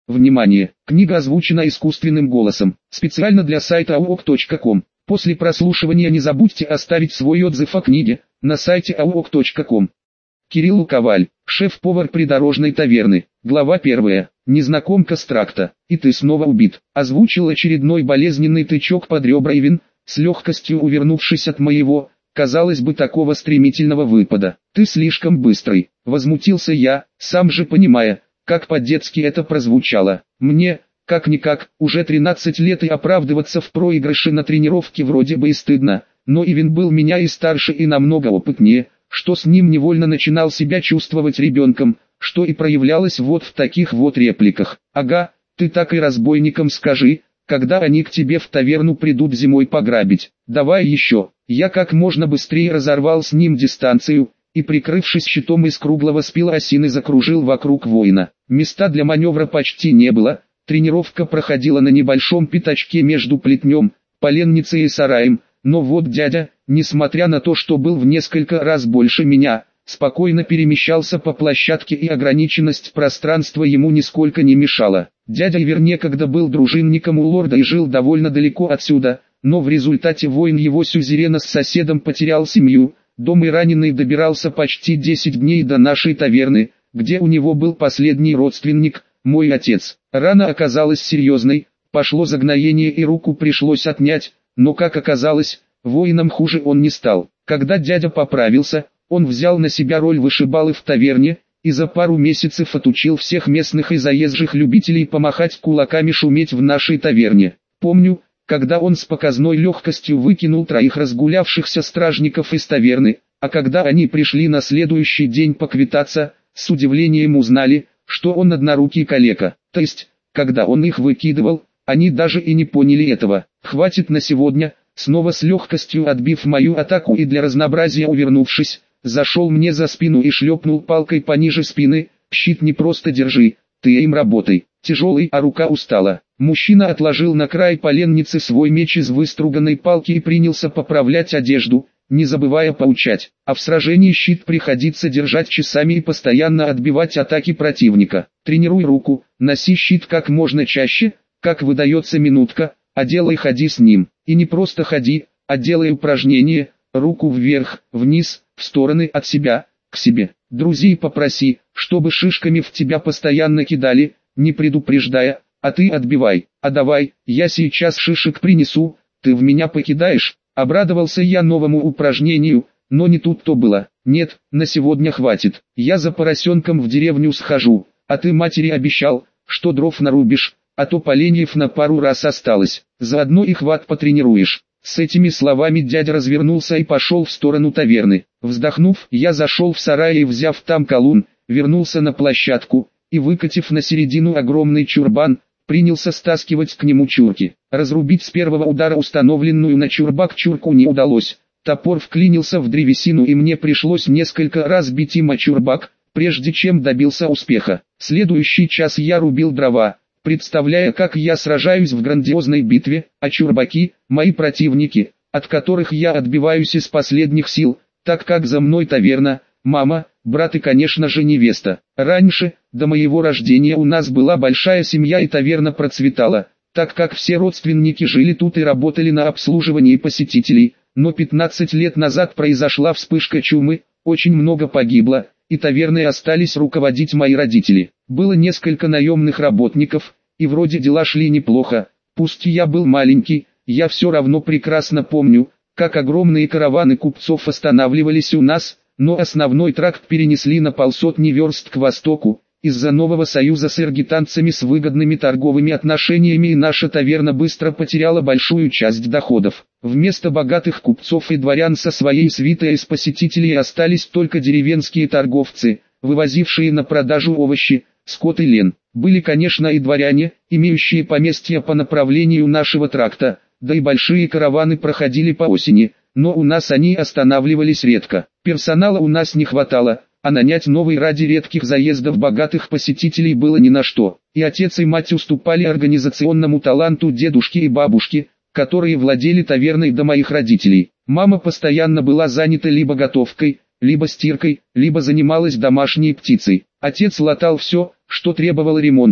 Внимание! Книга озвучена искусственным голосом, специально для сайта auk.com. После прослушивания не забудьте оставить свой отзыв о книге на сайте auk.com. Кирилл Коваль, шеф-повар придорожной таверны. Глава 1. Незнакомка с тракта. И ты снова убит. Озвучил очередной болезненный тычок под ребра Ивин, с легкостью увернувшись от моего, казалось бы, такого стремительного выпада. Ты слишком быстрый. Возмутился я, сам же понимая, как по-детски это прозвучало. Мне, как-никак, уже 13 лет и оправдываться в проигрыше на тренировке вроде бы и стыдно, но Ивин был меня и старше и намного опытнее, что с ним невольно начинал себя чувствовать ребенком, что и проявлялось вот в таких вот репликах. Ага, ты так и разбойникам скажи, когда они к тебе в таверну придут зимой пограбить. Давай еще. Я как можно быстрее разорвал с ним дистанцию, и, прикрывшись щитом из круглого спила осины, закружил вокруг воина. Места для маневра почти не было, тренировка проходила на небольшом пятачке между плетнем, поленницей и сараем, но вот дядя, несмотря на то, что был в несколько раз больше меня, спокойно перемещался по площадке, и ограниченность пространства ему нисколько не мешала. Дядя Ивер некогда был дружинником у лорда и жил довольно далеко отсюда, но в результате войн его сюзерена с соседом потерял семью. Дом и раненый добирался почти 10 дней до нашей таверны, где у него был последний родственник, мой отец. Рана оказалась серьезной, пошло загноение и руку пришлось отнять, но как оказалось, воином хуже он не стал. Когда дядя поправился, он взял на себя роль вышибалы в таверне, и за пару месяцев отучил всех местных и заезжих любителей помахать кулаками, шуметь в нашей таверне. Помню, когда он с показной легкостью выкинул 3 разгулявшихся стражников из таверны, а когда они пришли на следующий день поквитаться, с удивлением узнали, что он однорукий калека. То есть, когда он их выкидывал, они даже и не поняли этого. Хватит на сегодня, снова с легкостью отбив мою атаку и для разнообразия увернувшись, зашел мне за спину и шлепнул палкой пониже спины. Щит не просто держи, ты им работай. Тяжелый, а рука устала. Мужчина отложил на край поленницы свой меч из выструганной палки и принялся поправлять одежду, не забывая поучать. А в сражении щит приходится держать часами и постоянно отбивать атаки противника. Тренируй руку, носи щит как можно чаще, как выдается минутка, а делай, ходи с ним. И не просто ходи, а делай упражнения, руку вверх, вниз, в стороны, от себя, к себе. Друзей попроси, чтобы шишками в тебя постоянно кидали, не предупреждая, а ты отбивай. А давай, я сейчас шишек принесу, ты в меня покидаешь. Обрадовался я новому упражнению, но не тут-то было. Нет, на сегодня хватит. Я за поросенком в деревню схожу, а ты матери обещал, что дров нарубишь, а то поленьев на пару раз осталось. Заодно и хват потренируешь. С этими словами дядя развернулся и пошел в сторону таверны. Вздохнув, я зашел в сарай и, взяв там колун, вернулся на площадку и, выкатив на середину огромный чурбан, принялся стаскивать к нему чурки. Разрубить с первого удара установленную на чурбак чурку не удалось. Топор вклинился в древесину, и мне пришлось несколько раз бить им о чурбак, прежде чем добился успеха. Следующий час я рубил дрова, представляя, как я сражаюсь в грандиозной битве, а чурбаки – мои противники, от которых я отбиваюсь из последних сил, так как за мной таверна, мама, брат и, конечно же, невеста. Раньше, до моего рождения, у нас была большая семья и таверна процветала, так как все родственники жили тут и работали на обслуживании посетителей, но 15 лет назад произошла вспышка чумы, очень много погибло, и таверной остались руководить мои родители. Было несколько наемных работников, и вроде дела шли неплохо. Пусть я был маленький, я все равно прекрасно помню, как огромные караваны купцов останавливались у нас, но основной тракт перенесли на 150 верст к востоку. Из-за нового союза с иргитанцами с выгодными торговыми отношениями, и наша таверна быстро потеряла большую часть доходов. Вместо богатых купцов и дворян со своей свитой из посетителей остались только деревенские торговцы, вывозившие на продажу овощи, скот и лен. Были, конечно, и дворяне, имеющие поместья по направлению нашего тракта, да и большие караваны проходили по осени, но у нас они останавливались редко. Персонала у нас не хватало, а нанять новый ради редких заездов богатых посетителей было ни на что. И отец и мать уступали организационному таланту дедушки и бабушки, которые владели таверной до моих родителей. Мама постоянно была занята либо готовкой, либо стиркой, либо занималась домашней птицей. Отец латал все, что требовало ремонта,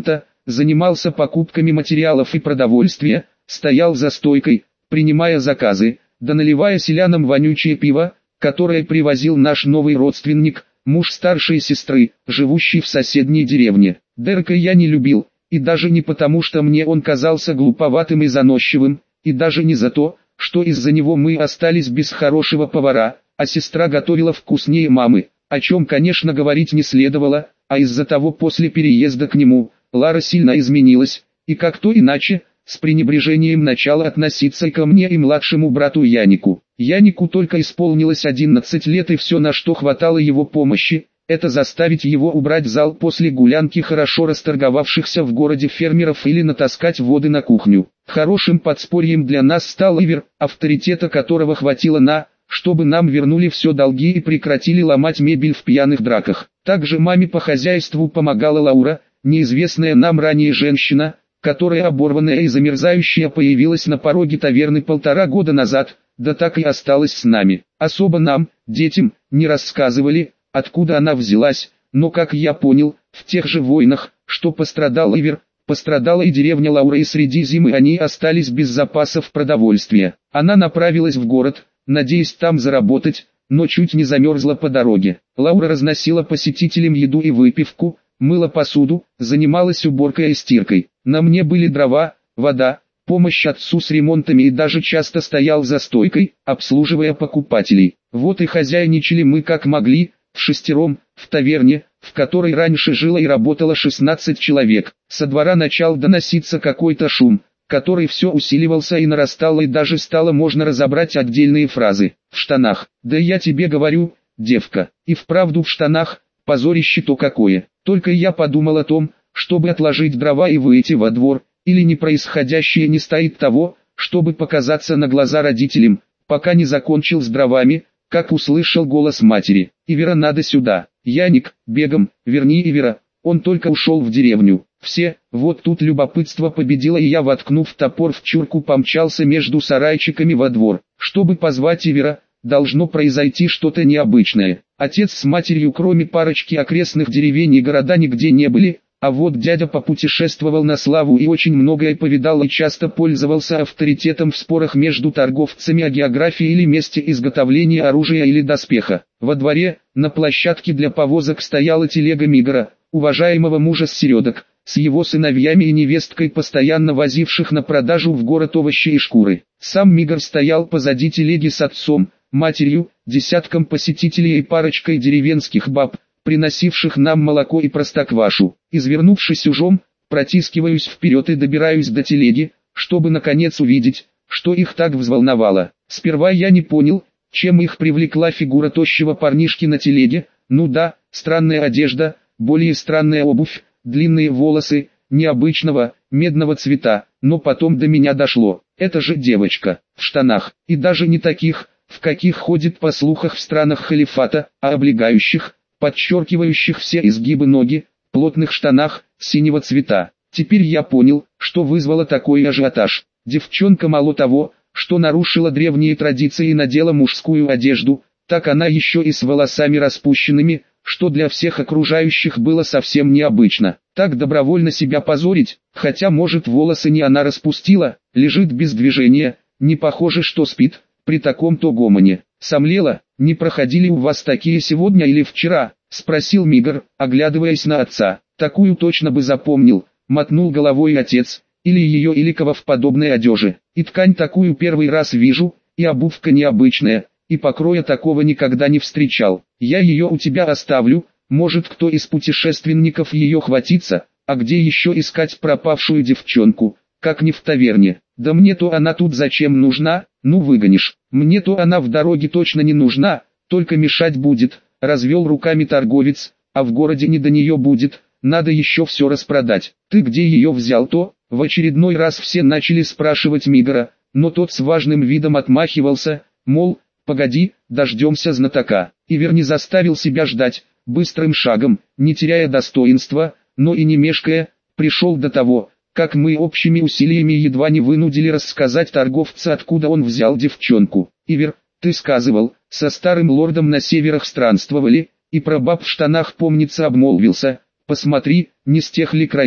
занимался покупками материалов и продовольствия, стоял за стойкой, принимая заказы, да наливая селянам вонючее пиво, которое привозил наш новый родственник, муж старшей сестры, живущий в соседней деревне. Дерека я не любил, и даже не потому, что мне он казался глуповатым и заносчивым, и даже не за то, что из-за него мы остались без хорошего повара, а сестра готовила вкуснее мамы, о чем, конечно, говорить не следовало, а из-за того после переезда к нему, Лара сильно изменилась, и как-то иначе, с пренебрежением начала относиться и ко мне и младшему брату Янику. Янику только исполнилось 11 лет, и все, на что хватало его помощи, это заставить его убрать зал после гулянки хорошо расторговавшихся в городе фермеров или натаскать воды на кухню. Хорошим подспорьем для нас стал Ивер, авторитета которого хватило чтобы нам вернули все долги и прекратили ломать мебель в пьяных драках. Также маме по хозяйству помогала Лаура, неизвестная нам ранее женщина, которая оборванная и замерзающая появилась на пороге таверны 1,5 года назад, да так и осталась с нами. Особо нам, детям, не рассказывали, откуда она взялась, но как я понял, в тех же войнах, что пострадал Ивер, пострадала и деревня Лауры, и среди зимы они остались без запасов продовольствия. Она направилась в город, надеясь там заработать, но чуть не замерзла по дороге. Лаура разносила посетителям еду и выпивку, мыла посуду, занималась уборкой и стиркой. На мне были дрова, вода, помощь отцу с ремонтами, и даже часто стоял за стойкой, обслуживая покупателей. Вот и хозяйничали мы как могли, вшестером, в таверне, в которой раньше жило и работало 16 человек. Со двора начал доноситься какой-то шум, который все усиливался и нарастал, и даже стало можно разобрать отдельные фразы. В штанах. Да я тебе говорю, девка, и вправду в штанах, позорище-то какое. Только я подумал о том, чтобы отложить дрова и выйти во двор, или не происходящее не стоит того, чтобы показаться на глаза родителям, пока не закончил с дровами, как услышал голос матери. «Ивера, надо сюда!» «Яник, бегом, верни Ивера, он только ушел в деревню». Все, вот тут любопытство победило, и я, воткнув топор в чурку, помчался между сарайчиками во двор. Чтобы позвать Ивера, должно произойти что-то необычное. Отец с матерью, кроме парочки окрестных деревень и города, нигде не были, а вот дядя попутешествовал на славу и очень многое повидал, и часто пользовался авторитетом в спорах между торговцами о географии или месте изготовления оружия или доспеха. Во дворе, на площадке для повозок, стояла телега Мигора, уважаемого мужа с Середок, с его сыновьями и невесткой, постоянно возивших на продажу в город овощи и шкуры. Сам Мигор стоял позади телеги с отцом, матерью, десятком посетителей и парочкой деревенских баб, приносивших нам молоко и простоквашу. Извернувшись ужом, протискиваюсь вперед и добираюсь до телеги, чтобы наконец увидеть, что их так взволновало. Сперва я не понял, чем их привлекла фигура тощего парнишки на телеге. Ну да, странная одежда, более странная обувь, длинные волосы, необычного, медного цвета, но потом до меня дошло. Это же девочка, в штанах, и даже не таких, в каких ходит по слухах в странах халифата, а облегающих, подчеркивающих все изгибы ноги, плотных штанах, синего цвета. Теперь я понял, что вызвало такой ажиотаж. Девчонка мало того, что нарушила древние традиции и надела мужскую одежду, так она еще и с волосами распущенными, что для всех окружающих было совсем необычно. Так добровольно себя позорить, хотя может волосы не она распустила, лежит без движения, не похоже, что спит, при таком-то гомоне. Сомлела, не проходили у вас такие сегодня или вчера? Спросил Мигор, оглядываясь на отца. Такую точно бы запомнил, мотнул головой отец, или ее или кого в подобной одежде. И ткань такую первый раз вижу, и обувка необычная, и покроя такого никогда не встречал. Я ее у тебя оставлю, может кто из путешественников ее хватится, а где еще искать пропавшую девчонку, как не в таверне. Да мне-то она тут зачем нужна, ну выгонишь. Мне-то она в дороге точно не нужна, только мешать будет, развел руками торговец, а в городе не до нее будет, надо еще все распродать. Ты где ее взял-то? В очередной раз все начали спрашивать Мигора, но тот с важным видом отмахивался, мол, погоди, дождемся знатока. Ивер не заставил себя ждать, быстрым шагом, не теряя достоинства, но и не мешкая, пришел до того, как мы общими усилиями едва не вынудили рассказать торговца, откуда он взял девчонку. Ивер, ты сказывал, со старым лордом на северах странствовали, и про баб в штанах, помнится, обмолвился. Посмотри, не с тех ли краев?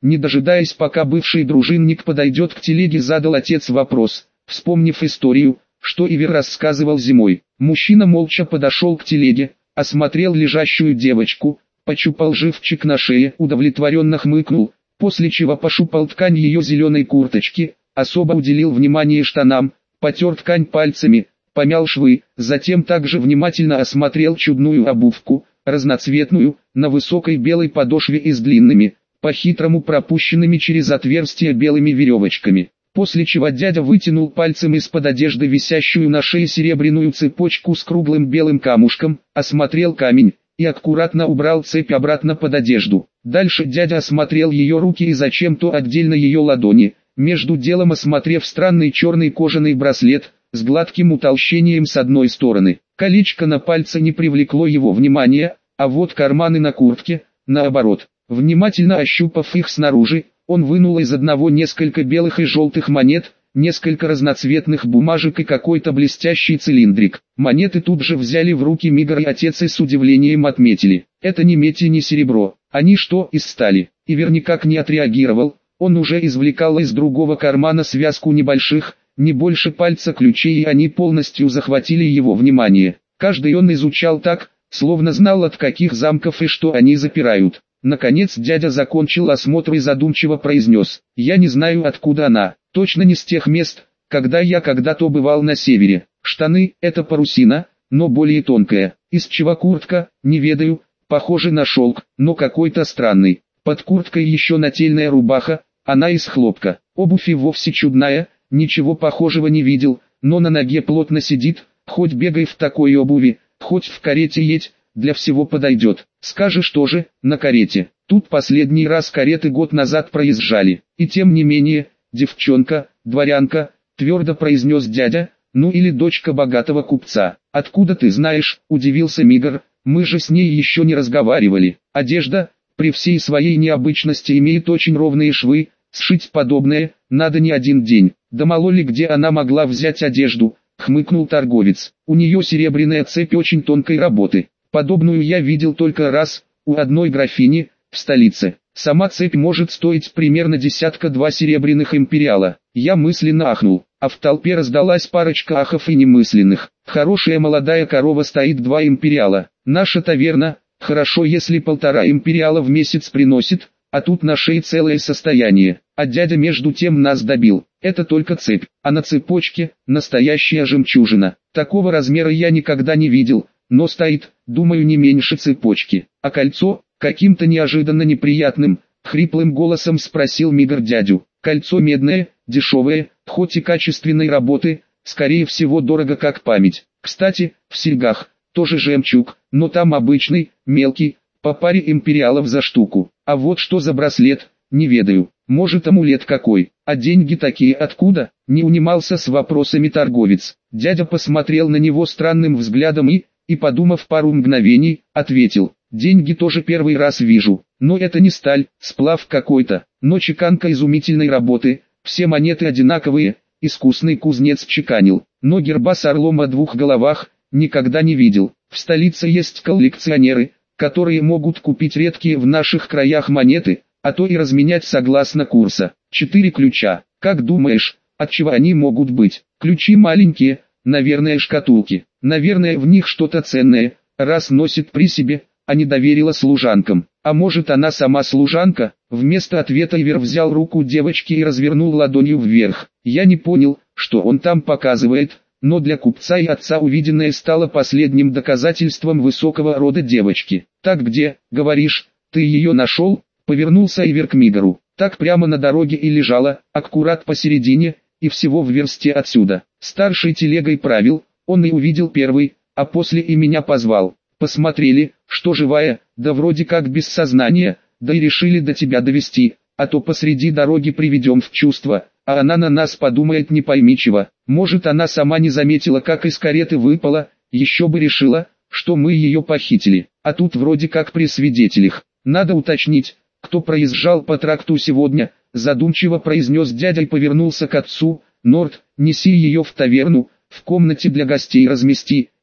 Не дожидаясь, пока бывший дружинник подойдет к телеге, задал отец вопрос, вспомнив историю, что Ивер рассказывал зимой. Мужчина молча подошел к телеге, осмотрел лежащую девочку, почупал живчик на шее, удовлетворенно хмыкнул, после чего пошупал ткань ее зеленой курточки, особо уделил внимание штанам, потер ткань пальцами, помял швы, затем также внимательно осмотрел чудную обувку, разноцветную, на высокой белой подошве и с длинными, по-хитрому пропущенными через отверстия белыми веревочками. После чего дядя вытянул пальцем из-под одежды висящую на шее серебряную цепочку с круглым белым камушком, осмотрел камень и аккуратно убрал цепь обратно под одежду. Дальше дядя осмотрел ее руки и зачем-то отдельно ее ладони, между делом осмотрев странный черный кожаный браслет с гладким утолщением с одной стороны. Колечко на пальце не привлекло его внимания, а вот карманы на куртке, наоборот. Внимательно ощупав их снаружи, он вынул из одного несколько белых и желтых монет, несколько разноцветных бумажек и какой-то блестящий цилиндрик. Монеты тут же взяли в руки Мигр и отец и с удивлением отметили. Это не медь и не серебро, они что, из стали? Ивер никак не отреагировал, он уже извлекал из другого кармана связку небольших, не больше пальца ключей, и они полностью захватили его внимание. Каждый он изучал так, словно знал, от каких замков и что они запирают. Наконец дядя закончил осмотр и задумчиво произнес: «Я не знаю, откуда она, точно не с тех мест, когда я когда-то бывал на севере. Штаны – это парусина, но более тонкая. Из чего куртка, не ведаю, похоже на шелк, но какой-то странный. Под курткой еще нательная рубаха, она из хлопка. Обувь и вовсе чудная, ничего похожего не видел, но на ноге плотно сидит, хоть бегай в такой обуви, хоть в карете едь, для всего подойдет. Скажешь тоже, на карете. Тут последний раз кареты год назад проезжали. И тем не менее, девчонка, дворянка, твердо произнес дядя, ну или дочка богатого купца. Откуда ты знаешь, удивился Мигр, мы же с ней еще не разговаривали. Одежда, при всей своей необычности, имеет очень ровные швы, сшить подобное, надо не один день. Да мало ли где она могла взять одежду, хмыкнул торговец. У нее серебряная цепь очень тонкой работы. Подобную я видел только раз, у одной графини, в столице. Сама цепь может стоить примерно десятка-два серебряных империала. Я мысленно ахнул, а в толпе раздалась парочка ахов и немысленных. Хорошая молодая корова стоит 2 империала. Наша таверна, хорошо если 1,5 империала в месяц приносит, а тут на шее целое состояние. А дядя между тем нас добил. Это только цепь, а на цепочке настоящая жемчужина. Такого размера я никогда не видел. Но стоит, думаю, не меньше цепочки. А кольцо, каким-то неожиданно неприятным, хриплым голосом спросил Мигр дядю. Кольцо медное, дешевое, хоть и качественной работы, скорее всего дорого как память. Кстати, в серьгах, тоже жемчуг, но там обычный, мелкий, по паре империалов за штуку. А вот что за браслет, не ведаю, может амулет какой, а деньги такие откуда? Не унимался с вопросами торговец. Дядя посмотрел на него странным взглядом и, подумав пару мгновений, ответил: деньги тоже первый раз вижу, но это не сталь, сплав какой-то, но чеканка изумительной работы, все монеты одинаковые, искусный кузнец чеканил, но герба с орлом о 2 головах, никогда не видел. В столице есть коллекционеры, которые могут купить редкие в наших краях монеты, а то и разменять согласно курса. 4 ключа, как думаешь, от чего они могут быть? Ключи маленькие, наверное шкатулки. Наверное в них что-то ценное, раз носит при себе, а не доверила служанкам. А может она сама служанка? Вместо ответа Ивер взял руку девочки и развернул ладонью вверх. Я не понял, что он там показывает, но для купца и отца увиденное стало последним доказательством высокого рода девочки. Так где, говоришь, ты ее нашел? Повернулся Ивер к Мигру. Так прямо на дороге и лежала, аккурат посередине, и всего в версте отсюда. Старший телегой правил. Он и увидел первый, а после и меня позвал. Посмотрели, что живая, да вроде как без сознания, да и решили до тебя довести, а то посреди дороги приведем в чувство, а она на нас подумает не пойми чего. Может она сама не заметила, как из кареты выпала, еще бы решила, что мы ее похитили. А тут вроде как при свидетелях. Надо уточнить, кто проезжал по тракту сегодня, задумчиво произнес дядя и повернулся к отцу. Норт, неси ее в таверну. В комнате для гостей размести,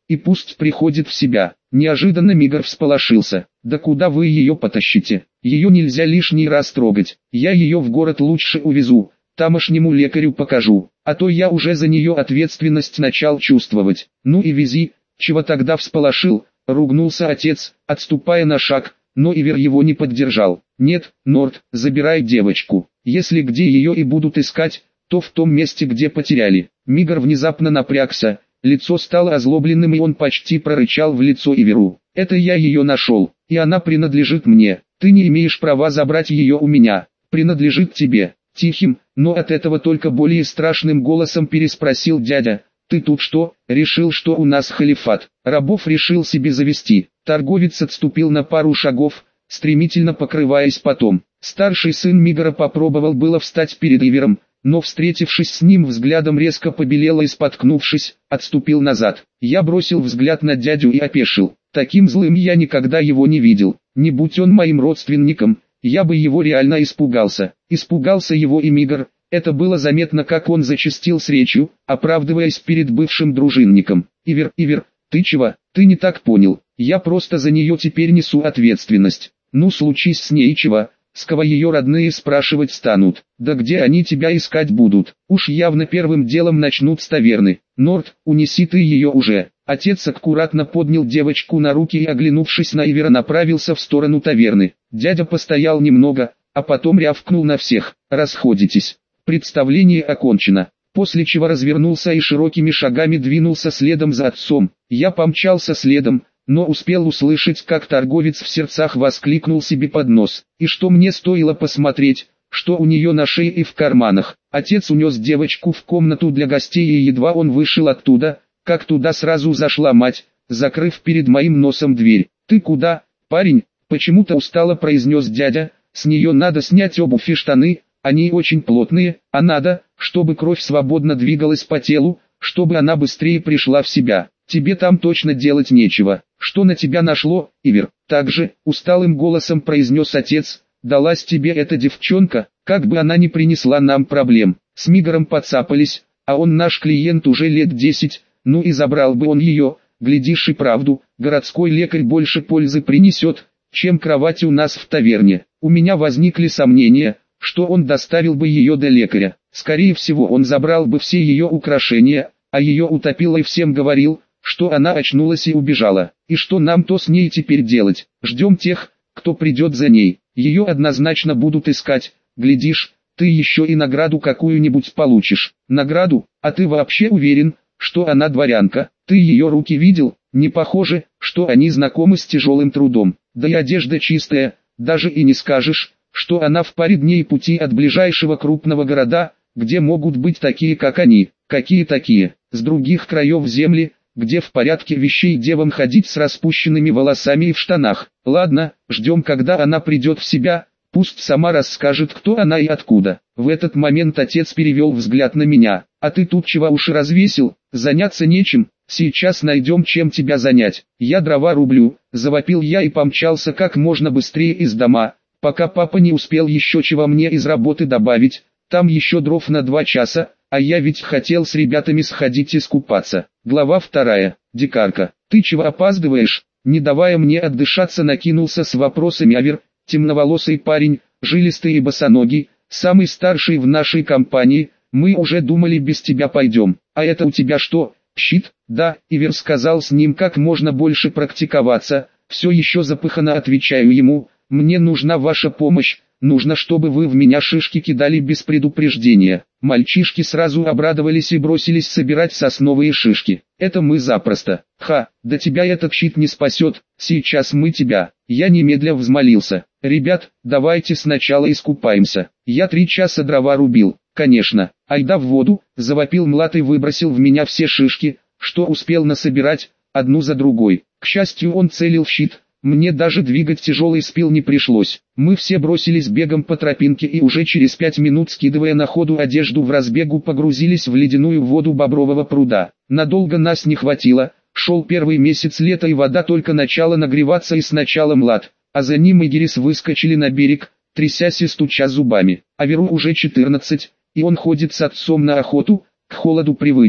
и пусть приходит в себя. Неожиданно Мигр всполошился. Да куда вы ее потащите? Ее нельзя лишний раз трогать. Я ее в город лучше увезу, тамошнему лекарю покажу, а то я уже за нее ответственность начал чувствовать. Ну и вези, чего тогда всполошил, ругнулся отец, отступая на шаг, но Ивер его не поддержал. Нет, Норд, забирай девочку. Если где ее и будут искать, то в том месте, где потеряли. Мигр внезапно напрягся, лицо стало озлобленным и он почти прорычал в лицо Иверу. Это я ее нашел, и она принадлежит мне. Ты не имеешь права забрать ее у меня. Принадлежит тебе. Тихим, но от этого только более страшным голосом переспросил дядя. Ты тут что, решил, что у нас халифат? Рабов решил себе завести. Торговец отступил на пару шагов, стремительно покрываясь потом. Старший сын Мигра попробовал было встать перед Ивером, но встретившись с ним взглядом резко побелел и споткнувшись, отступил назад. Я бросил взгляд на дядю и опешил. Таким злым я никогда его не видел. Не будь он моим родственником, я бы его реально испугался. Испугался его и Мигр. Это было заметно, как он зачастил с речью, оправдываясь перед бывшим дружинником. Ивер, ты чего? Ты не так понял. Я просто за нее теперь несу ответственность. Ну случись с ней чего, с кого ее родные спрашивать станут? Да где они тебя искать будут? Уж явно первым делом начнут с таверны. Норд, унеси ты ее уже. Отец аккуратно поднял девочку на руки и, оглянувшись на Ивера, направился в сторону таверны. Дядя постоял немного, а потом рявкнул на всех: расходитесь. Представление окончено. После чего развернулся и широкими шагами двинулся следом за отцом. Я помчался следом, но успел услышать, как торговец в сердцах воскликнул себе под нос. И что мне стоило посмотреть, что у нее на шее и в карманах. Отец унес девочку в комнату для гостей, и едва он вышел оттуда, как туда сразу зашла мать, закрыв перед моим носом дверь. «Ты куда, парень?» — почему-то устало произнес дядя. «С нее надо снять обувь и штаны, они очень плотные, а надо, чтобы кровь свободно двигалась по телу, чтобы она быстрее пришла в себя. Тебе там точно делать нечего. Что на тебя нашло, Ивер?» Также, усталым голосом произнес отец: «Далась тебе эта девчонка, как бы она ни принесла нам проблем. С Мигром подцапались, а он наш клиент уже лет 10, ну и забрал бы он ее, глядишь и правду, городской лекарь больше пользы принесет, чем кровать у нас в таверне». У меня возникли сомнения, что он доставил бы ее до лекаря. Скорее всего, он забрал бы все ее украшения, а ее утопил и всем говорил, что она очнулась и убежала. И что нам-то с ней теперь делать? Ждем тех, кто придет за ней. Ее однозначно будут искать. Глядишь, ты еще и награду какую-нибудь получишь. Награду? А ты вообще уверен, что она дворянка? Ты ее руки видел? Не похоже, что они знакомы с тяжелым трудом. Да и одежда чистая, даже и не скажешь, что она в паре дней пути от ближайшего крупного города, где могут быть такие, как они. Какие такие? С других краев земли, где в порядке вещей девам ходить с распущенными волосами и в штанах. Ладно, ждем, когда она придет в себя, пусть сама расскажет, кто она и откуда. В этот момент отец перевел взгляд на меня. «А ты тут чего уши развесил? Заняться нечем? Сейчас найдем, чем тебя занять. Я дрова рублю», — завопил я и помчался как можно быстрее из дома, пока папа не успел еще чего мне из работы добавить. Там еще дров на 2 часа, а я ведь хотел с ребятами сходить искупаться. Глава 2. Дикарка. «Ты чего опаздываешь?» Не давая мне отдышаться, накинулся с вопросами Авер, темноволосый парень, жилистый и босоногий, самый старший в нашей компании. «Мы уже думали, без тебя пойдем. А это у тебя что, щит?» «Да», Ивер сказал с ним как можно больше практиковаться. Все еще запыханно отвечаю ему: «Мне нужна ваша помощь. Нужно, чтобы вы в меня шишки кидали без предупреждения». Мальчишки сразу обрадовались и бросились собирать сосновые шишки. «Это мы запросто». «Ха, да тебя этот щит не спасет, сейчас мы тебя». Я немедля взмолился: «Ребят, давайте сначала искупаемся. Я 3 часа дрова рубил». «Конечно, айда в воду», — завопил Млад и выбросил в меня все шишки, что успел насобирать, одну за другой. К счастью, он целил в щит. Мне даже двигать тяжелый спил не пришлось. Мы все бросились бегом по тропинке и уже через 5 минут, скидывая на ходу одежду, в разбегу погрузились в ледяную воду Бобрового пруда. Надолго нас не хватило, шел первый месяц лета и вода только начала нагреваться, и сначала Млад, а за ним и Гирис выскочили на берег, трясясь и стуча зубами. Аверу уже 14, и он ходит с отцом на охоту, к холоду привычный,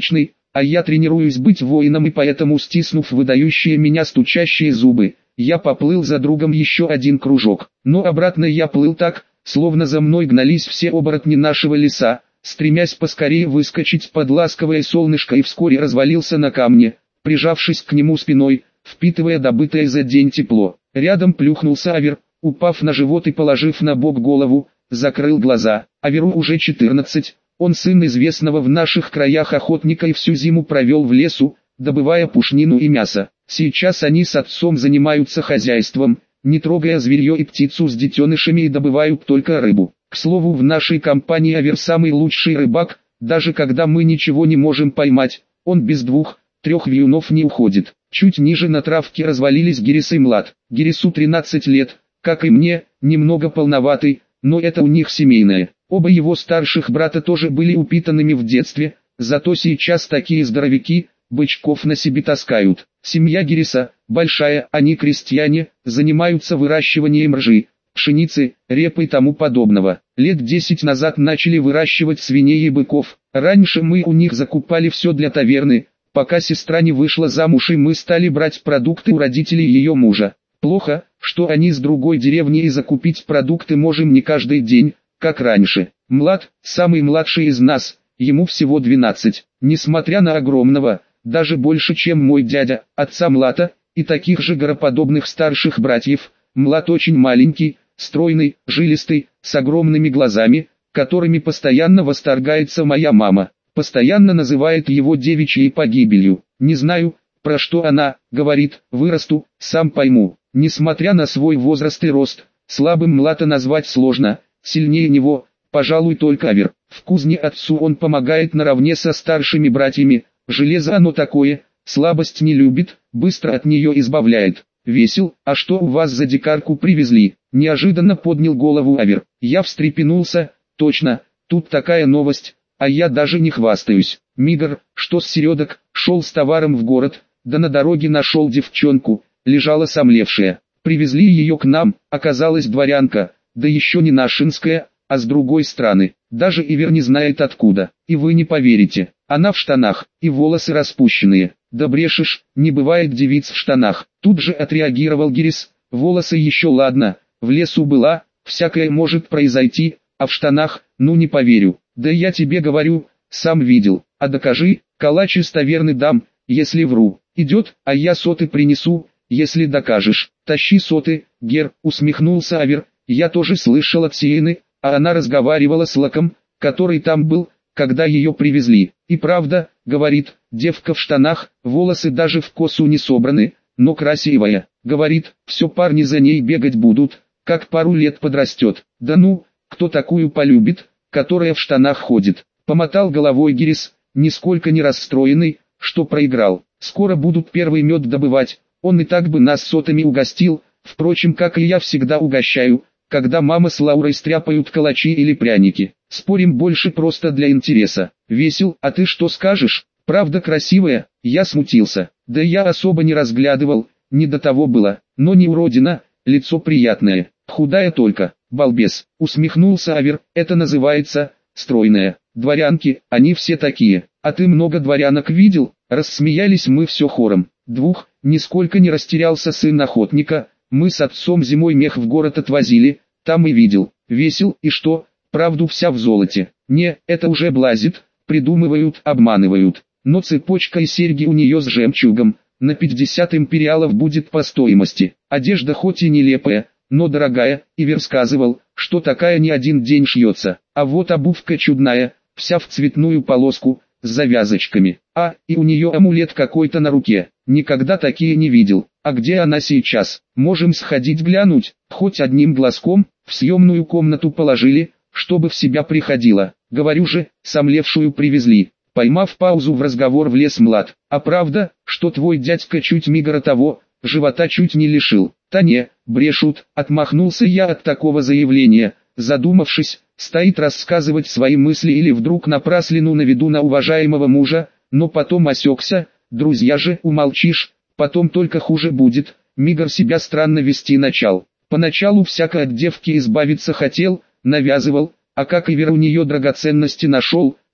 а я тренируюсь быть воином, и поэтому, стиснув выдающие меня стучащие зубы, я поплыл за другом еще один кружок. Но обратно я плыл так, словно за мной гнались все оборотни нашего леса, стремясь поскорее выскочить под ласковое солнышко, и вскоре развалился на камне, прижавшись к нему спиной, впитывая добытое за день тепло. Рядом плюхнулся Авер, упав на живот и положив на бок голову, закрыл глаза. Аверу уже 14, он сын известного в наших краях охотника и всю зиму провел в лесу, добывая пушнину и мясо. Сейчас они с отцом занимаются хозяйством, не трогая зверье и птицу с детенышами, и добывают только рыбу. К слову, в нашей компании Авер самый лучший рыбак, даже когда мы ничего не можем поймать, он без 2-3 вьюнов не уходит. Чуть ниже на травке развалились Гирис и Млад. Гирису 13 лет, как и мне, немного полноватый, но это у них семейное. Оба его старших брата тоже были упитанными в детстве, зато сейчас такие здоровяки, бычков на себе таскают. Семья Гириса, большая, они крестьяне, занимаются выращиванием ржи, пшеницы, репы и тому подобного. Лет 10 назад начали выращивать свиней и быков. Раньше мы у них закупали все для таверны, пока сестра не вышла замуж, и мы стали брать продукты у родителей ее мужа. Плохо, что они с другой деревни, и закупить продукты можем не каждый день, как раньше. Млад, самый младший из нас, ему всего 12, несмотря на огромного, даже больше чем мой дядя, отца Млада, и таких же гороподобных старших братьев. Млад очень маленький, стройный, жилистый, с огромными глазами, которыми постоянно восторгается моя мама, постоянно называет его девичьей погибелью. Не знаю, про что она, говорит, вырасту, сам пойму. Несмотря на свой возраст и рост, слабым Млада назвать сложно, сильнее него, пожалуй, только Авер. В кузне отцу он помогает наравне со старшими братьями, железо оно такое, слабость не любит, быстро от нее избавляет. Весел, а что у вас за дикарку привезли? Неожиданно поднял голову Авер. Я встрепенулся, точно, тут такая новость, а я даже не хвастаюсь. Мигр, что с середок, шел с товаром в город, да на дороге нашел девчонку, лежала сомлевшая. Привезли ее к нам, оказалась дворянка, да еще не нашинская, а с другой страны. Даже Ивер не знает откуда. И вы не поверите, она в штанах, и волосы распущенные. Да брешешь, не бывает девиц в штанах. Тут же отреагировал Гирис. Волосы еще ладно, в лесу была, всякое может произойти, а в штанах, ну не поверю. Да я тебе говорю, сам видел. А докажи, калач из таверны дам, если вру. Идет, а я соты принесу, если докажешь. Тащи соты, Гер, усмехнулся Авер. Я тоже слышал от Сиены, а она разговаривала с Лаком, который там был, когда ее привезли. И правда, говорит, девка в штанах, волосы даже в косу не собраны, но красивая. Говорит, все парни за ней бегать будут, как пару лет подрастет. Да ну, кто такую полюбит, которая в штанах ходит? Помотал головой Гирис, нисколько не расстроенный, что проиграл. Скоро будут первый мед добывать, он и так бы нас сотами угостил, впрочем, как и я всегда угощаю, когда мама с Лаурой стряпают калачи или пряники. Спорим больше просто для интереса. Весел, а ты что скажешь? Правда красивая? Я смутился. Да я особо не разглядывал, не до того было, но не уродина, лицо приятное, худая только, балбес. Усмехнулся Авер, это называется, стройная. Дворянки, они все такие. А ты много дворянок видел? Рассмеялись мы все хором. 2, нисколько не растерялся сын охотника. Мы с отцом зимой мех в город отвозили, там и видел. Весел, и что, правду вся в золоте? Не, это уже блазит, придумывают, обманывают. Но цепочка и серьги у нее с жемчугом, на 50 империалов будет по стоимости. Одежда хоть и нелепая, но дорогая, Ивер сказывал, что такая не один день шьется. А вот обувка чудная, вся в цветную полоску, с завязочками. А, и у нее амулет какой-то на руке, никогда такие не видел. А где она сейчас? Можем сходить глянуть, хоть одним глазком, в съемную комнату положили, чтобы в себя приходила. Говорю же, сомлевшую привезли. Поймав паузу в разговор, влез Млад. А правда, что твой дядька чуть Мигра того, живота чуть не лишил? Та не, брешут, отмахнулся я от такого заявления, задумавшись, стоит рассказывать свои мысли или вдруг напраслину наведу на уважаемого мужа, но потом осекся, друзья же, умолчишь, потом только хуже будет. Мигр себя странно вести начал. Поначалу всяко от девки избавиться хотел, навязывал, а как Ивер у нее драгоценности нашел,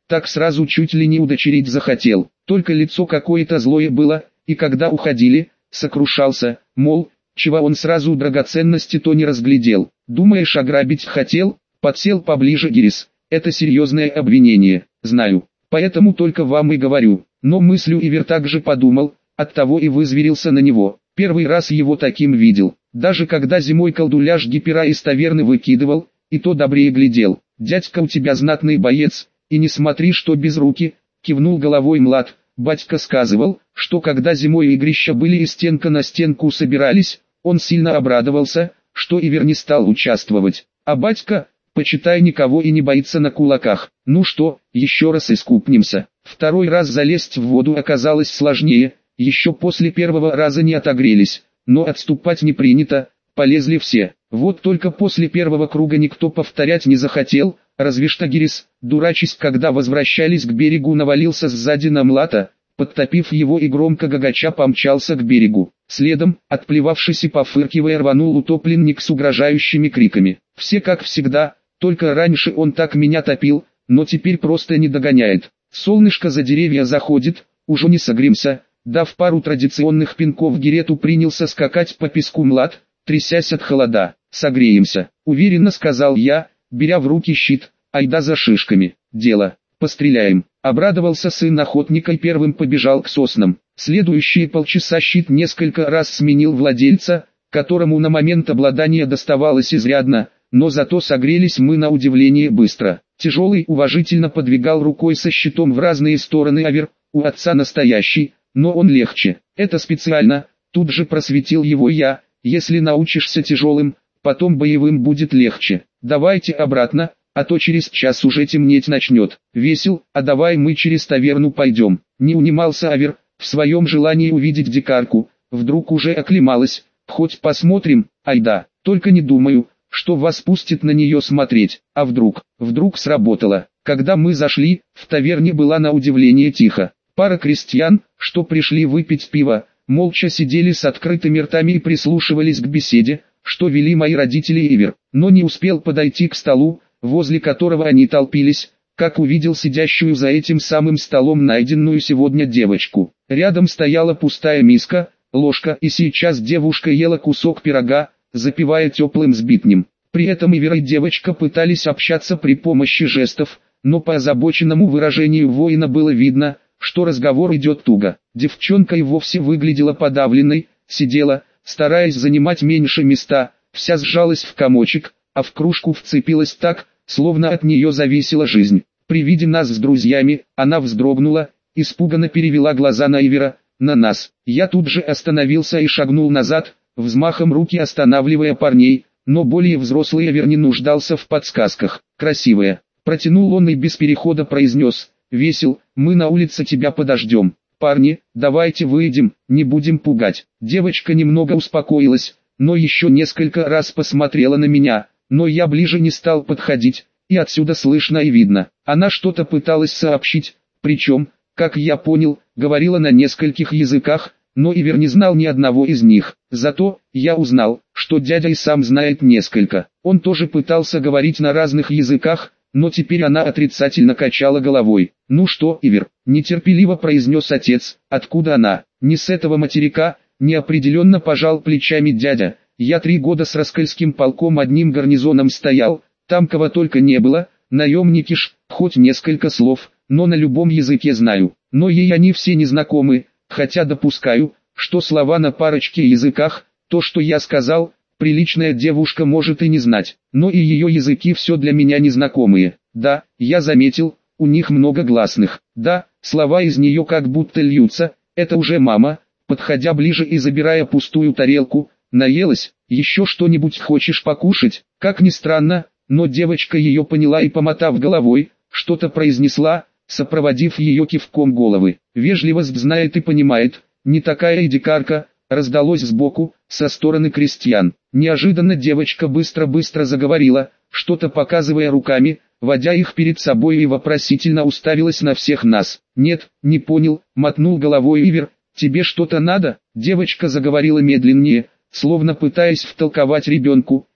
так сразу чуть ли не удочерить захотел. Только лицо какое-то злое было, и когда уходили, сокрушался, мол, чего он сразу драгоценности-то не разглядел. Думаешь, ограбить хотел? Подсел поближе Гирис. Это серьезное обвинение, знаю, поэтому только вам и говорю. Но мыслью Ивер также подумал, оттого и вызверился на него. Первый раз его таким видел. Даже когда зимой колдуляж гипера из таверны выкидывал, и то добрее глядел. «Дядька, у тебя знатный боец, и не смотри, что без руки», — кивнул головой Млад. Батька сказывал, что когда зимой игрища были и стенка на стенку собирались, он сильно обрадовался, что Ивер не стал участвовать. А батька, почитай, никого и не боится на кулаках. Ну что, еще раз искупнемся. Второй раз залезть в воду оказалось сложнее, еще после первого раза не отогрелись, но отступать не принято, полезли все. Вот только после первого круга никто повторять не захотел, разве что Гирис, дурачись, когда возвращались к берегу, навалился сзади на Млата, подтопив его и громко гагача помчался к берегу. Следом, отплевавшись и пофыркивая, рванул утопленник с угрожающими криками. Все как всегда, только раньше он так меня топил, но теперь просто не догоняет. Солнышко за деревья заходит, уже не согремся. Дав пару традиционных пинков Гирету, принялся скакать по песку Млад, трясясь от холода. «Согреемся», — уверенно сказал я, беря в руки щит. «Айда за шишками, дело, постреляем». Обрадовался сын охотника и первым побежал к соснам. Следующие полчаса щит несколько раз сменил владельца, которому на момент обладания доставалось изрядно, но зато согрелись мы на удивление быстро. Тяжелый уважительно подвигал рукой со щитом в разные стороны Авер, у отца настоящий, но он легче. Это специально, тут же просветил его я, если научишься тяжелым, потом боевым будет легче. Давайте обратно, а то через час уже темнеть начнет. Весел, а давай мы через таверну пойдем. Не унимался Авер, в своем желании увидеть дикарку, вдруг уже оклемалась, хоть посмотрим, айда, только не думаю, что вас пустит на нее смотреть, а вдруг сработало. Когда мы зашли, в таверне была на удивление тихо. Пара крестьян, что пришли выпить пиво, молча сидели с открытыми ртами и прислушивались к беседе, что вели мои родители и Ивер, но не успел подойти к столу, возле которого они толпились, как увидел сидящую за этим самым столом найденную сегодня девочку. Рядом стояла пустая миска, ложка, и сейчас девушка ела кусок пирога, запивая теплым сбитнем. При этом Ивер и девочка пытались общаться при помощи жестов, но по озабоченному выражению воина было видно, что разговор идет туго. Девчонка и вовсе выглядела подавленной, сидела, стараясь занимать меньше места, вся сжалась в комочек, а в кружку вцепилась так, словно от нее зависела жизнь. При виде нас с друзьями, она вздрогнула, испуганно перевела глаза на Ивера, на нас. Я тут же остановился и шагнул назад, взмахом руки останавливая парней, но более взрослый Ивер не нуждался в подсказках. «Красивая», протянул он и без перехода произнес: «Весел, мы на улице тебя подождем. Парни, давайте выйдем, не будем пугать». Девочка немного успокоилась, но еще несколько раз посмотрела на меня, но я ближе не стал подходить, и отсюда слышно и видно. Она что-то пыталась сообщить, причем, как я понял, говорила на нескольких языках, но Ивер не знал ни одного из них. Зато, я узнал, что дядя и сам знает несколько. Он тоже пытался говорить на разных языках, но теперь она отрицательно качала головой. «Ну что, Ивер?» – нетерпеливо произнес отец. «Откуда она?» «Не с этого материка», – неопределенно пожал плечами дядя. «Я 3 года с Раскольским полком одним гарнизоном стоял, там кого только не было, наемники ж, хоть несколько слов, но на любом языке знаю. Но ей они все незнакомы, хотя допускаю, что слова на парочке языках, то, что я сказал, приличная девушка может и не знать, но и ее языки все для меня незнакомые. Да, я заметил, у них много гласных. Да, слова из нее как будто льются, это уже мама». Подходя ближе и забирая пустую тарелку: «Наелась? Еще что-нибудь хочешь покушать?» Как ни странно, но девочка ее поняла и, помотав головой, что-то произнесла, сопроводив ее кивком головы. «Вежливость знает и понимает, не такая и дикарка», раздалось сбоку, со стороны крестьян. Неожиданно девочка быстро-быстро заговорила, что-то показывая руками, водя их перед собой, и вопросительно уставилась на всех нас. «Нет, не понял», мотнул головой Ивер. «Тебе что-то надо?» Девочка заговорила медленнее, словно пытаясь втолковать ребенку.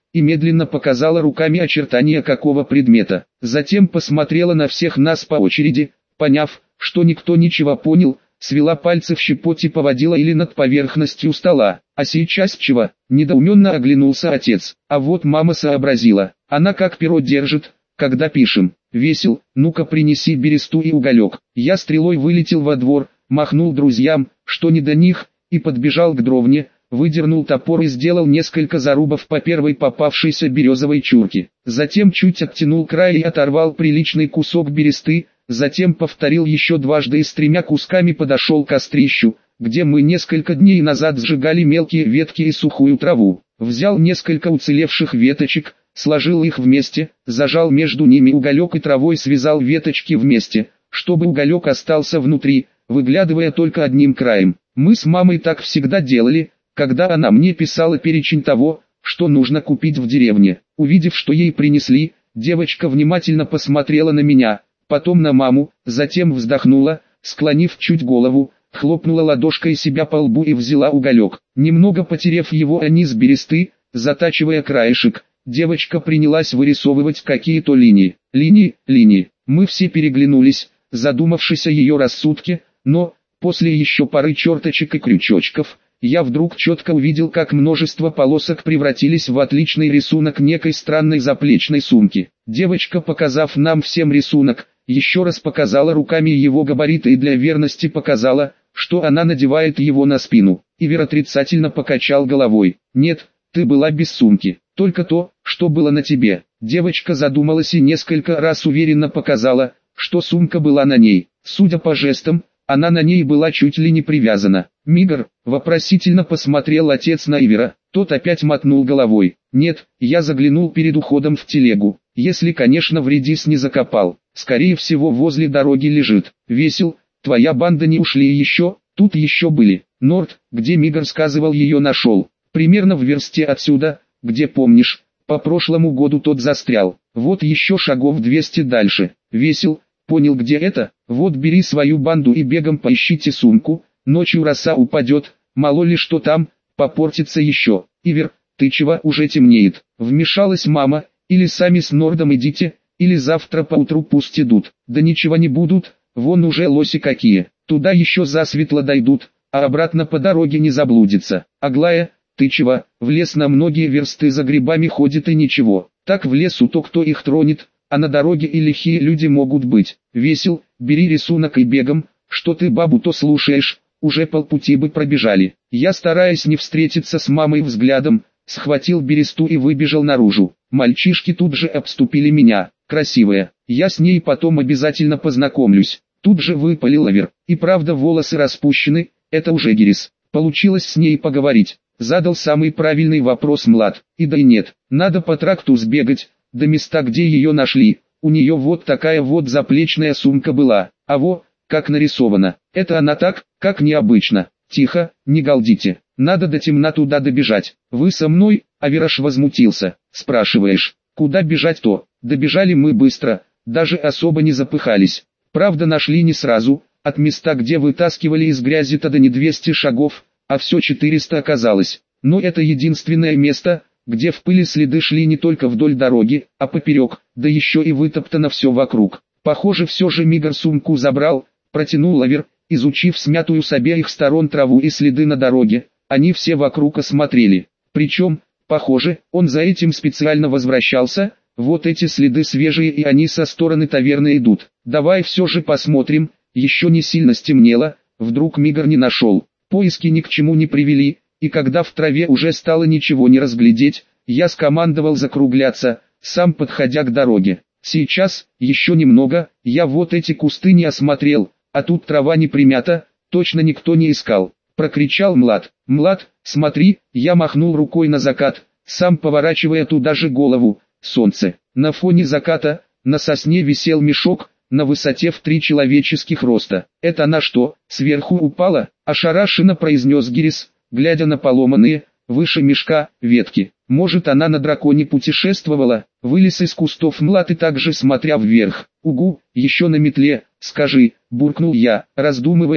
и медленно показала руками очертания какого предмета. Затем посмотрела на всех нас по очереди, поняв, что никто ничего понял, свела пальцы в щепоте, поводила или над поверхностью стола. А сейчас чего? Недоуменно оглянулся отец. А вот мама сообразила. Она как перо держит, когда пишем. Весел, ну-ка принеси бересту и уголек. Я стрелой вылетел во двор, махнул друзьям, что не до них, и подбежал к дровне, выдернул топор и сделал несколько зарубов по первой попавшейся березовой чурке. Затем чуть оттянул край и оторвал приличный кусок бересты, затем повторил еще дважды и с 3 кусками подошел к кострищу, где мы несколько дней назад сжигали мелкие ветки и сухую траву. Взял несколько уцелевших веточек, сложил их вместе, зажал между ними уголек и травой, связал веточки вместе, чтобы уголек остался внутри, выглядывая только одним краем. Мы с мамой так всегда делали, когда она мне писала перечень того, что нужно купить в деревне. Увидев, что ей принесли, девочка внимательно посмотрела на меня, потом на маму, затем вздохнула, склонив чуть голову, хлопнула ладошкой себя по лбу и взяла уголек. Немного потерев его о низ бересты, затачивая краешек, девочка принялась вырисовывать какие-то линии. Линии. Мы все переглянулись, задумавшись о ее рассудке, но, после еще пары черточек и крючочков, я вдруг четко увидел, как множество полосок превратились в отличный рисунок некой странной заплечной сумки. Девочка, показав нам всем рисунок, еще раз показала руками его габариты и для верности показала, что она надевает его на спину. Ивер отрицательно покачал головой. «Нет, ты была без сумки, только то, что было на тебе». Девочка задумалась и несколько раз уверенно показала, что сумка была на ней. Судя по жестам, она на ней была чуть ли не привязана. «Мигр», — вопросительно посмотрел отец на Ивера, тот опять мотнул головой. «Нет, я заглянул перед уходом в телегу, если, конечно, Вредис не закопал. Скорее всего, возле дороги лежит. Весел, твоя банда не ушли еще, тут еще были. Норд, где Мигр сказывал ее нашел. Примерно в версте отсюда, где помнишь, по прошлому году тот застрял. Вот еще шагов 200 дальше. Весел, понял, где это? Вот бери свою банду и бегом поищите сумку, ночью роса упадет, мало ли что там, попортится еще. Ивер, ты чего, уже темнеет?» Вмешалась мама. «Или сами с Нордом идите, или завтра поутру пусть идут». «Да ничего не будут, вон уже лоси какие, туда еще засветло дойдут, а обратно по дороге не заблудится». «Аглая, ты чего, в лес на многие версты за грибами ходит и ничего, так в лесу то кто их тронет, а на дороге и лихие люди могут быть». «Весел, бери рисунок и бегом, что ты бабу то слушаешь, уже полпути бы пробежали». Я, стараясь не встретиться с мамой взглядом, схватил бересту и выбежал наружу. Мальчишки тут же обступили меня. «Красивая, я с ней потом обязательно познакомлюсь». Тут же выпалил Ивер. «И правда волосы распущены, это уже Гирис. Получилось с ней поговорить». Задал самый правильный вопрос Млад. «И да и нет, надо по тракту сбегать, до места, где ее нашли. У нее вот такая вот заплечная сумка была, а во, как нарисовано. Это она так, как необычно». «Тихо, не галдите, надо до темна туда добежать». «Вы со мной?» — Авераш возмутился. «Спрашиваешь, куда бежать-то?» Добежали мы быстро, даже особо не запыхались. Правда, нашли не сразу, от места, где вытаскивали из грязи-то до не 200 шагов, а все 400 оказалось. Но это единственное место, где в пыли следы шли не только вдоль дороги, а поперек, да еще и вытоптано все вокруг. Похоже, все же Мигр сумку забрал, протянул Ивер. Изучив смятую с обеих сторон траву и следы на дороге, они все вокруг осмотрели. Причем, похоже, он за этим специально возвращался. Вот эти следы свежие, и они со стороны таверны идут. Давай все же посмотрим, еще не сильно стемнело, вдруг Мигр не нашел. Поиски ни к чему не привели, и когда в траве уже стало ничего не разглядеть, я скомандовал закругляться, сам подходя к дороге. Сейчас, еще немного, я вот эти кусты не осмотрел. А тут трава не примята, точно никто не искал. Прокричал Млад. «Млад, смотри!» Я махнул рукой на закат, сам поворачивая туда же голову. Солнце. На фоне заката, на сосне висел мешок, на высоте в 3 человеческих роста. «Это она что, сверху упала?» — ошарашенно произнес Гирис, глядя на поломанные, выше мешка, ветки. «Может, она на драконе путешествовала?» Вылез из кустов Млад и также смотря вверх. «Угу, еще на метле, скажи», — буркнул я, раздумывая,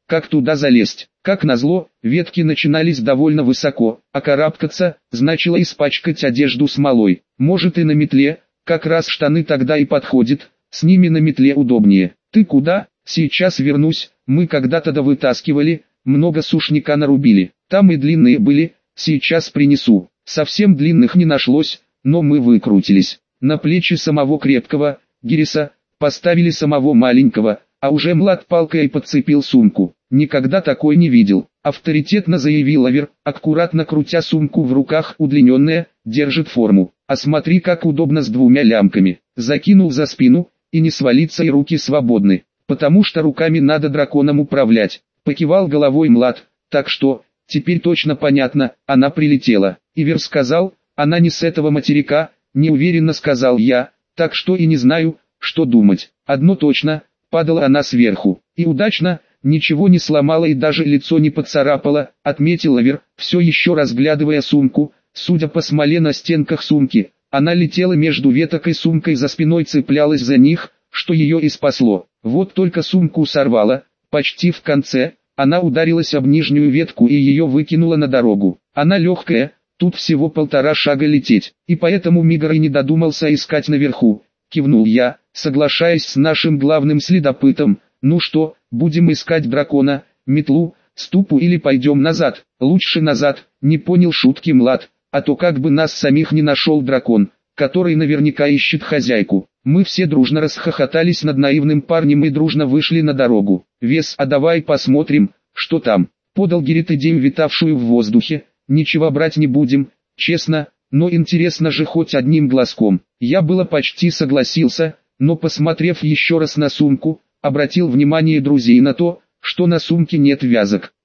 как туда залезть. Как назло, ветки начинались довольно высоко, а карабкаться значило испачкать одежду смолой. Может и на метле, как раз штаны тогда и подходит, с ними на метле удобнее. Ты куда? Сейчас вернусь, мы когда-то довытаскивали, много сушняка нарубили. Там и длинные были, сейчас принесу. Совсем длинных не нашлось, но мы выкрутились. На плечи самого крепкого, Гириса, поставили самого маленького, а уже Млад палкой подцепил сумку. Никогда такой не видел. Авторитетно заявил Авер, аккуратно крутя сумку в руках, удлиненная, держит форму. А смотри, как удобно с двумя лямками. Закинул за спину, и не свалиться, и руки свободны, потому что руками надо драконом управлять. Покивал головой Млад, так что, теперь точно понятно, она прилетела. Ивер сказал, она не с этого материка, неуверенно сказал я, так что и не знаю, что думать. Одно точно, падала она сверху. И удачно, ничего не сломала и даже лицо не поцарапала, отметил Ивер, все еще разглядывая сумку. Судя по смоле на стенках сумки, она летела между веток и сумкой за спиной цеплялась за них, что ее и спасло. Вот только сумку сорвала, почти в конце, она ударилась об нижнюю ветку и ее выкинула на дорогу. Она легкая, тут всего 1,5 шага лететь, и поэтому Мигр и не додумался искать наверху. Кивнул я, соглашаясь с нашим главным следопытом. Ну что, будем искать дракона, метлу, ступу или пойдем назад? Лучше назад, не понял шутки Млад, а то как бы нас самих не нашел дракон, который наверняка ищет хозяйку. Мы все дружно расхохотались над наивным парнем и дружно вышли на дорогу. Вес, а давай посмотрим, что там. Подал Герит идею, витавшую в воздухе. Ничего брать не будем, честно, но интересно же хоть одним глазком. Я было почти согласился, но посмотрев еще раз на сумку, обратил внимание друзей на то, что на сумке нет вязок.